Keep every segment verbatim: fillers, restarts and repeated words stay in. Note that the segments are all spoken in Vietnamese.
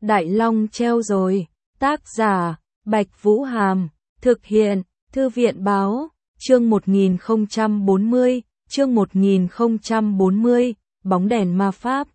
Đại Long treo rồi. Tác giả, Bạch Vũ Hàm. Thực hiện, Thư viện Báo. Chương một nghìn không trăm bốn mươi. Chương một nghìn không trăm bốn mươi. Bóng đèn ma pháp.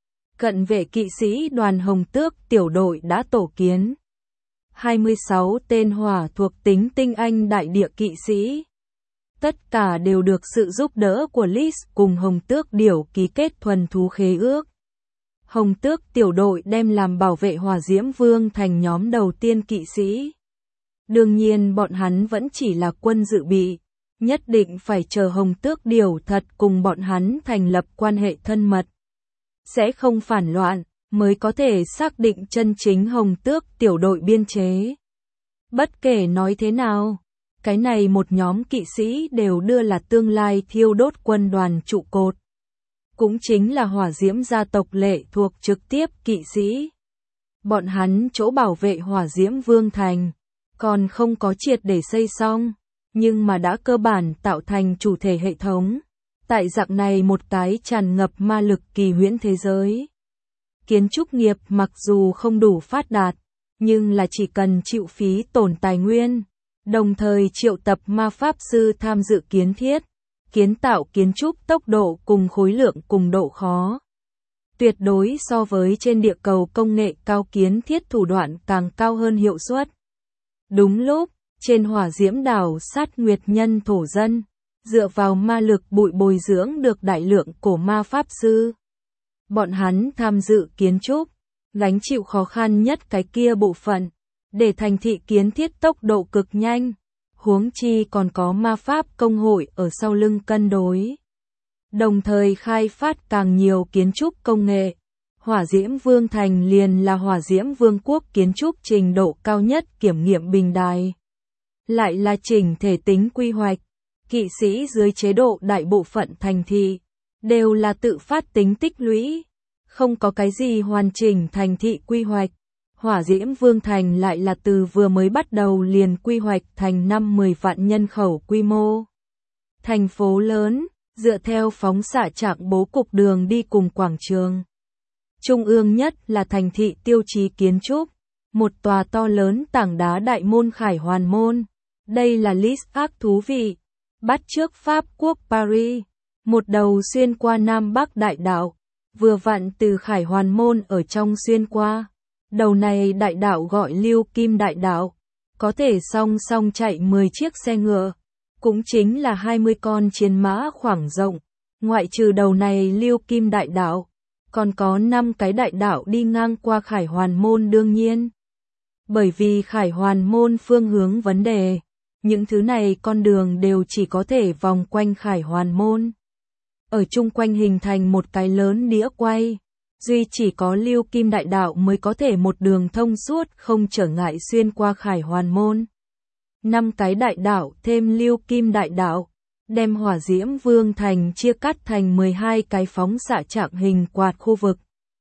Cận vệ kỵ sĩ đoàn Hồng Tước tiểu đội đã tổ kiến. hai mươi sáu tên hỏa thuộc tính tinh anh đại địa kỵ sĩ. Tất cả đều được sự giúp đỡ của Lis cùng Hồng Tước điểu ký kết thuần thú khế ước. Hồng Tước tiểu đội đem làm bảo vệ Hỏa Diễm Vương thành nhóm đầu tiên kỵ sĩ. Đương nhiên bọn hắn vẫn chỉ là quân dự bị, nhất định phải chờ Hồng Tước điểu thật cùng bọn hắn thành lập quan hệ thân mật, sẽ không phản loạn, mới có thể xác định chân chính Hồng Tước tiểu đội biên chế. Bất kể nói thế nào, cái này một nhóm kỵ sĩ đều đưa là tương lai thiêu đốt quân đoàn trụ cột. Cũng chính là Hỏa Diễm gia tộc lệ thuộc trực tiếp kỵ sĩ. Bọn hắn chỗ bảo vệ Hỏa Diễm Vương thành, còn không có triệt để xây xong, nhưng mà đã cơ bản tạo thành chủ thể hệ thống. Tại dạng này một cái tràn ngập ma lực kỳ huyễn thế giới. Kiến trúc nghiệp mặc dù không đủ phát đạt, nhưng là chỉ cần chịu phí tổn tài nguyên, đồng thời triệu tập ma pháp sư tham dự kiến thiết, kiến tạo kiến trúc tốc độ cùng khối lượng cùng độ khó. Tuyệt đối so với trên địa cầu công nghệ cao kiến thiết thủ đoạn càng cao hơn hiệu suất. Đúng lúc, trên Hỏa Diễm đảo sát nguyệt nhân thổ dân, dựa vào ma lực bụi bồi dưỡng được đại lượng cổ ma pháp sư. Bọn hắn tham dự kiến trúc, gánh chịu khó khăn nhất cái kia bộ phận, để thành thị kiến thiết tốc độ cực nhanh, huống chi còn có ma pháp công hội ở sau lưng cân đối. Đồng thời khai phát càng nhiều kiến trúc công nghệ, Hỏa Diễm Vương thành liền là Hỏa Diễm Vương quốc kiến trúc trình độ cao nhất kiểm nghiệm bình đài. Lại là chỉnh thể tính quy hoạch. Kỵ sĩ dưới chế độ đại bộ phận thành thị, đều là tự phát tính tích lũy, không có cái gì hoàn chỉnh thành thị quy hoạch. Hỏa Diễm Vương thành lại là từ vừa mới bắt đầu liền quy hoạch thành năm mười vạn nhân khẩu quy mô. Thành phố lớn, dựa theo phóng xạ trạng bố cục đường đi cùng quảng trường. Trung ương nhất là thành thị tiêu chí kiến trúc, một tòa to lớn tảng đá đại môn Khải Hoàn Môn. Đây là list ác thú vị. Bắt trước Pháp quốc Paris, một đầu xuyên qua Nam Bắc đại đạo, vừa vặn từ Khải Hoàn Môn ở trong xuyên qua. Đầu này đại đạo gọi Lưu Kim đại đạo, có thể song song chạy mười chiếc xe ngựa, cũng chính là hai mươi con chiến mã khoảng rộng. Ngoại trừ đầu này Lưu Kim đại đạo, còn có năm cái đại đạo đi ngang qua Khải Hoàn Môn đương nhiên. Bởi vì Khải Hoàn Môn phương hướng vấn đề, những thứ này con đường đều chỉ có thể vòng quanh Khải Hoàn Môn. Ở chung quanh hình thành một cái lớn đĩa quay, duy chỉ có Lưu Kim đại đạo mới có thể một đường thông suốt không trở ngại xuyên qua Khải Hoàn Môn. Năm cái đại đạo thêm Lưu Kim đại đạo, đem Hỏa Diễm Vương thành chia cắt thành mười hai cái phóng xạ trạng hình quạt khu vực.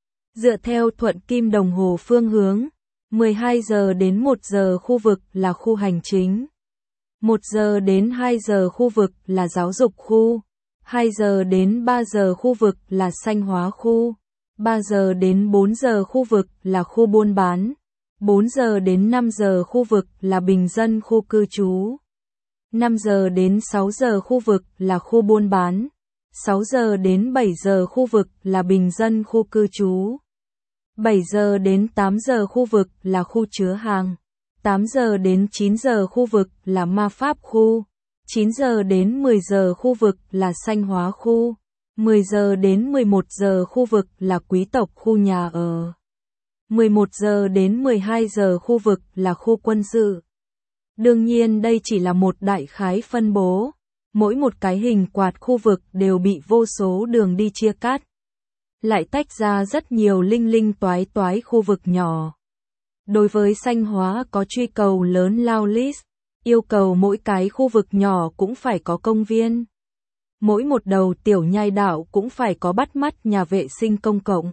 Dựa theo thuận kim đồng hồ phương hướng, mười hai giờ đến một giờ khu vực là khu hành chính. một giờ đến hai giờ khu vực là giáo dục khu, hai giờ đến ba giờ khu vực là xanh hóa khu, ba giờ đến bốn giờ khu vực là khu buôn bán, bốn giờ đến năm giờ khu vực là bình dân khu cư trú, năm giờ đến sáu giờ khu vực là khu buôn bán, sáu giờ đến bảy giờ khu vực là bình dân khu cư trú, bảy giờ đến tám giờ khu vực là khu chứa hàng. tám giờ đến chín giờ khu vực là ma pháp khu, chín giờ đến mười giờ khu vực là xanh hóa khu, mười giờ đến mười một giờ khu vực là quý tộc khu nhà ở, mười một giờ đến mười hai giờ khu vực là khu quân sự. Đương nhiên đây chỉ là một đại khái phân bố, mỗi một cái hình quạt khu vực đều bị vô số đường đi chia cắt, lại tách ra rất nhiều linh linh toái toái khu vực nhỏ. Đối với xanh hóa có truy cầu lớn lao list, yêu cầu mỗi cái khu vực nhỏ cũng phải có công viên. Mỗi một đầu tiểu nhai đạo cũng phải có bắt mắt nhà vệ sinh công cộng.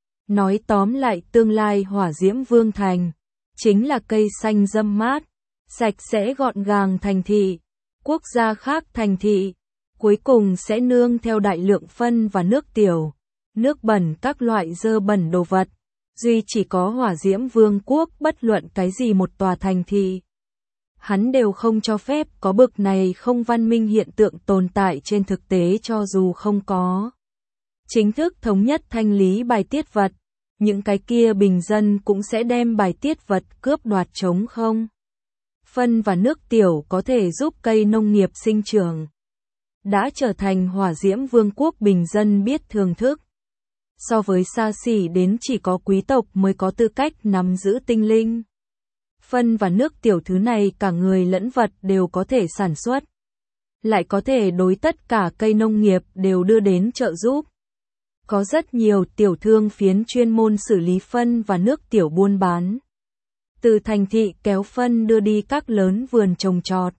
Nói tóm lại tương lai Hỏa Diễm Vương thành, chính là cây xanh râm mát, sạch sẽ gọn gàng thành thị, quốc gia khác thành thị, cuối cùng sẽ nương theo đại lượng phân và nước tiểu, nước bẩn các loại dơ bẩn đồ vật. duy chỉ có Hỏa Diễm Vương quốc bất luận cái gì một tòa thành thị. Hắn đều không cho phép có bực này không văn minh hiện tượng tồn tại trên thực tế cho dù không có chính thức thống nhất thanh lý bài tiết vật, những cái kia bình dân cũng sẽ đem bài tiết vật cướp đoạt trống không. Phân và nước tiểu có thể giúp cây nông nghiệp sinh trưởng, đã trở thành Hỏa Diễm Vương quốc bình dân biết thưởng thức. So với xa xỉ đến chỉ có quý tộc mới có tư cách nắm giữ tinh linh. Phân và nước tiểu thứ này cả người lẫn vật đều có thể sản xuất, lại có thể đối tất cả cây nông nghiệp đều đưa đến trợ giúp. Có rất nhiều tiểu thương phiến chuyên môn xử lý phân và nước tiểu buôn bán. Từ thành thị kéo phân đưa đi các lớn vườn trồng trọt,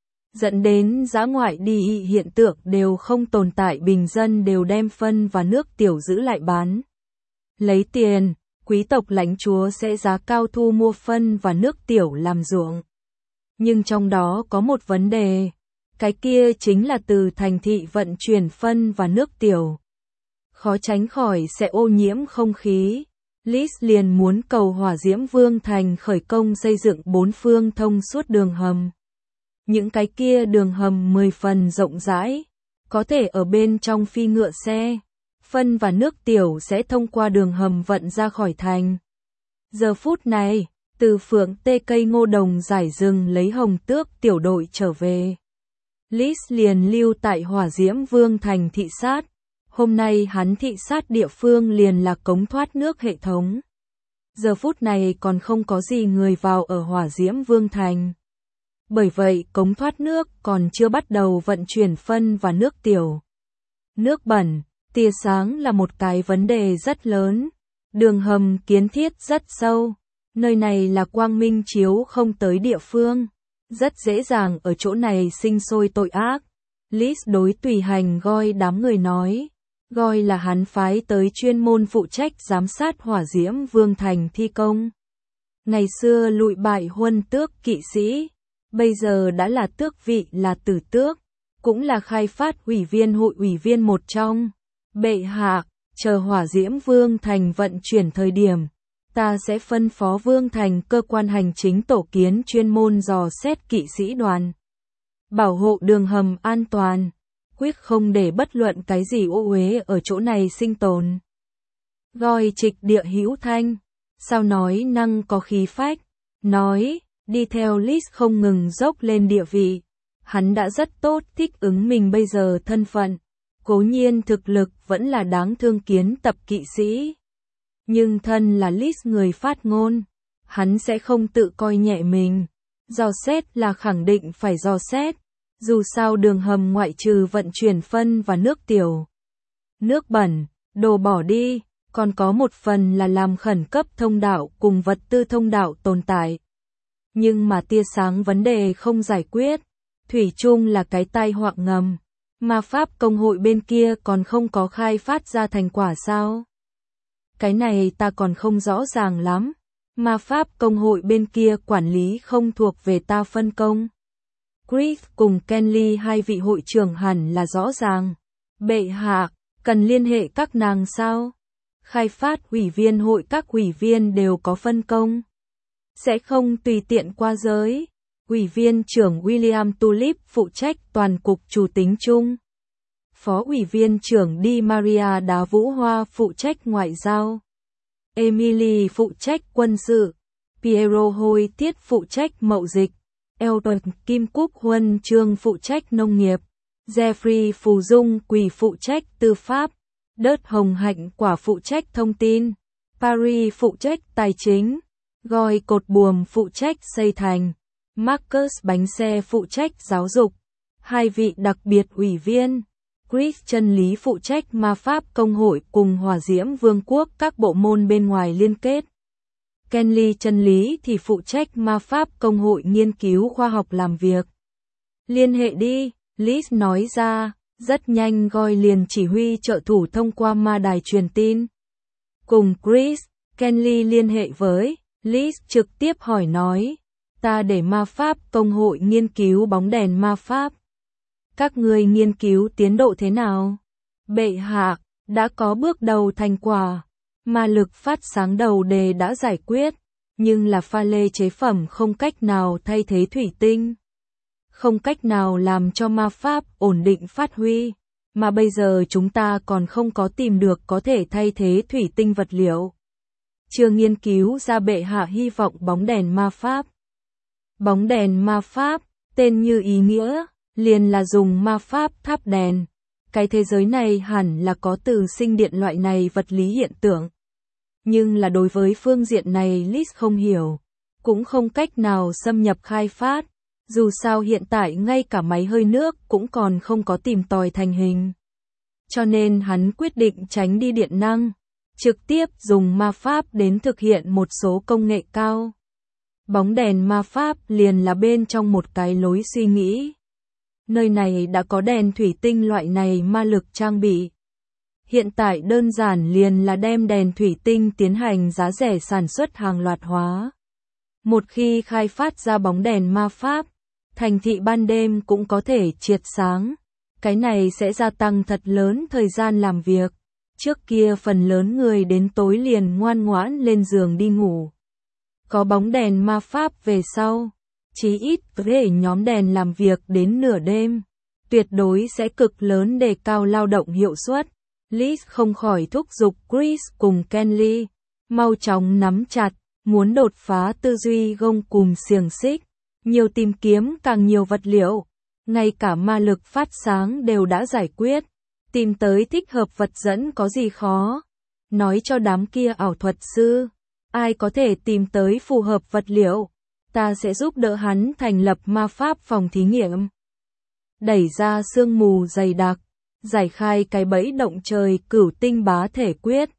dẫn đến dã ngoại đi hiện tượng đều không tồn tại, bình dân đều đem phân và nước tiểu giữ lại bán. Lấy tiền, quý tộc lãnh chúa sẽ giá cao thu mua phân và nước tiểu làm ruộng. Nhưng trong đó có một vấn đề, cái kia chính là từ thành thị vận chuyển phân và nước tiểu. Khó tránh khỏi sẽ ô nhiễm không khí. Liz liền muốn cầu Hỏa Diễm Vương thành khởi công xây dựng bốn phương thông suốt đường hầm. Những cái kia đường hầm mười phần rộng rãi, có thể ở bên trong phi ngựa xe. Phân và nước tiểu sẽ thông qua đường hầm vận ra khỏi thành. Giờ phút này, từ Phượng Tê cây ngô đồng giải rừng lấy Hồng Tước tiểu đội trở về. Liz liền lưu tại Hỏa Diễm Vương thành thị sát. Hôm nay hắn thị sát địa phương liền là cống thoát nước hệ thống. Giờ phút này còn không có gì người vào ở Hỏa Diễm Vương thành. Bởi vậy cống thoát nước còn chưa bắt đầu vận chuyển phân và nước tiểu. Nước bẩn, tia sáng là một cái vấn đề rất lớn. Đường hầm kiến thiết rất sâu. Nơi này là quang minh chiếu không tới địa phương. Rất dễ dàng ở chỗ này sinh sôi tội ác. Liz đối tùy hành Goi đám người nói. Goi là hắn phái tới chuyên môn phụ trách giám sát Hỏa Diễm Vương thành thi công. Ngày xưa lụi bại huân tước kỵ sĩ, bây giờ đã là tước vị là tử tước, cũng là khai phát ủy viên hội ủy viên một trong. Bệ hạ, chờ Hỏa Diễm Vương thành vận chuyển thời điểm, ta sẽ phân phó Vương thành cơ quan hành chính tổ kiến chuyên môn dò xét kỵ sĩ đoàn, bảo hộ đường hầm an toàn, quyết không để bất luận cái gì ô uế ở chỗ này sinh tồn. Goi trịch địa hữu thanh, sao nói năng có khí phách, nói, đi theo Liz không ngừng dốc lên địa vị. Hắn đã rất tốt thích ứng mình bây giờ thân phận, cố nhiên thực lực vẫn là đáng thương kiến tập kỵ sĩ. Nhưng thân là Liz người phát ngôn, hắn sẽ không tự coi nhẹ mình. Dò xét là khẳng định phải dò xét. Dù sao đường hầm ngoại trừ vận chuyển phân và nước tiểu, nước bẩn, đồ bỏ đi, còn có một phần là làm khẩn cấp thông đạo cùng vật tư thông đạo tồn tại. Nhưng mà tia sáng vấn đề không giải quyết, thủy chung là cái tai họa ngầm, mà Pháp công hội bên kia còn không có khai phát ra thành quả sao? Cái này ta còn không rõ ràng lắm, mà Pháp công hội bên kia quản lý không thuộc về ta phân công. Chris cùng Kenly hai vị hội trưởng hẳn là rõ ràng. Bệ hạ, cần liên hệ các nàng sao? Khai phát ủy viên hội các ủy viên đều có phân công. Sẽ không tùy tiện qua giới. Ủy viên trưởng William Tulip phụ trách toàn cục chủ tính chung. Phó ủy viên trưởng Di Maria Đá Vũ Hoa phụ trách ngoại giao. Emily phụ trách quân sự. Piero Hôi Tiết phụ trách mậu dịch. Elton Kim Cúc Huân Trương phụ trách nông nghiệp, Jeffrey Phù Dung Quỳ phụ trách tư pháp, Đớt Hồng Hạnh Quả phụ trách thông tin, Paris phụ trách tài chính, Goi Cột Buồm phụ trách xây thành, Marcus Bánh Xe phụ trách giáo dục. Hai vị đặc biệt ủy viên, Chris chân lý phụ trách ma pháp công hội cùng Hỏa Diễm Vương quốc các bộ môn bên ngoài liên kết. Kenly chân lý thì phụ trách ma pháp công hội nghiên cứu khoa học làm việc. Liên hệ đi, Liz nói ra, rất nhanh Goi liền chỉ huy trợ thủ thông qua ma đài truyền tin. Cùng Chris, Kenly liên hệ với, Liz trực tiếp hỏi nói, ta để ma pháp công hội nghiên cứu bóng đèn ma pháp. Các người nghiên cứu tiến độ thế nào? Bệ hạ, đã có bước đầu thành quả. Ma lực phát sáng đầu đề đã giải quyết, nhưng là pha lê chế phẩm không cách nào thay thế thủy tinh. Không cách nào làm cho ma pháp ổn định phát huy, mà bây giờ chúng ta còn không có tìm được có thể thay thế thủy tinh vật liệu. Chưa nghiên cứu ra bệ hạ hy vọng bóng đèn ma pháp. Bóng đèn ma pháp, tên như ý nghĩa, liền là dùng ma pháp thắp đèn. Cái thế giới này hẳn là có từ sinh điện loại này vật lý hiện tượng. Nhưng là đối với phương diện này Liz không hiểu, cũng không cách nào xâm nhập khai phát. Dù sao hiện tại ngay cả máy hơi nước cũng còn không có tìm tòi thành hình. Cho nên hắn quyết định tránh đi điện năng, trực tiếp dùng ma pháp đến thực hiện một số công nghệ cao. Bóng đèn ma pháp liền là bên trong một cái lối suy nghĩ. Nơi này đã có đèn thủy tinh loại này ma lực trang bị. Hiện tại đơn giản liền là đem đèn thủy tinh tiến hành giá rẻ sản xuất hàng loạt hóa. Một khi khai phát ra bóng đèn ma pháp, thành thị ban đêm cũng có thể triệt sáng. Cái này sẽ gia tăng thật lớn thời gian làm việc. Trước kia phần lớn người đến tối liền ngoan ngoãn lên giường đi ngủ. Có bóng đèn ma pháp về sau, chí ít có thể nhóm đèn làm việc đến nửa đêm. Tuyệt đối sẽ cực lớn đề cao lao động hiệu suất. Liz không khỏi thúc giục Chris cùng Kenley, mau chóng nắm chặt, muốn đột phá tư duy gông cùm xiềng xích, nhiều tìm kiếm càng nhiều vật liệu, ngay cả ma lực phát sáng đều đã giải quyết, tìm tới thích hợp vật dẫn có gì khó. Nói cho đám kia ảo thuật sư, ai có thể tìm tới phù hợp vật liệu, ta sẽ giúp đỡ hắn thành lập ma pháp phòng thí nghiệm. Đẩy ra sương mù dày đặc, giải khai cái bẫy động trời cửu tinh bá thể quyết.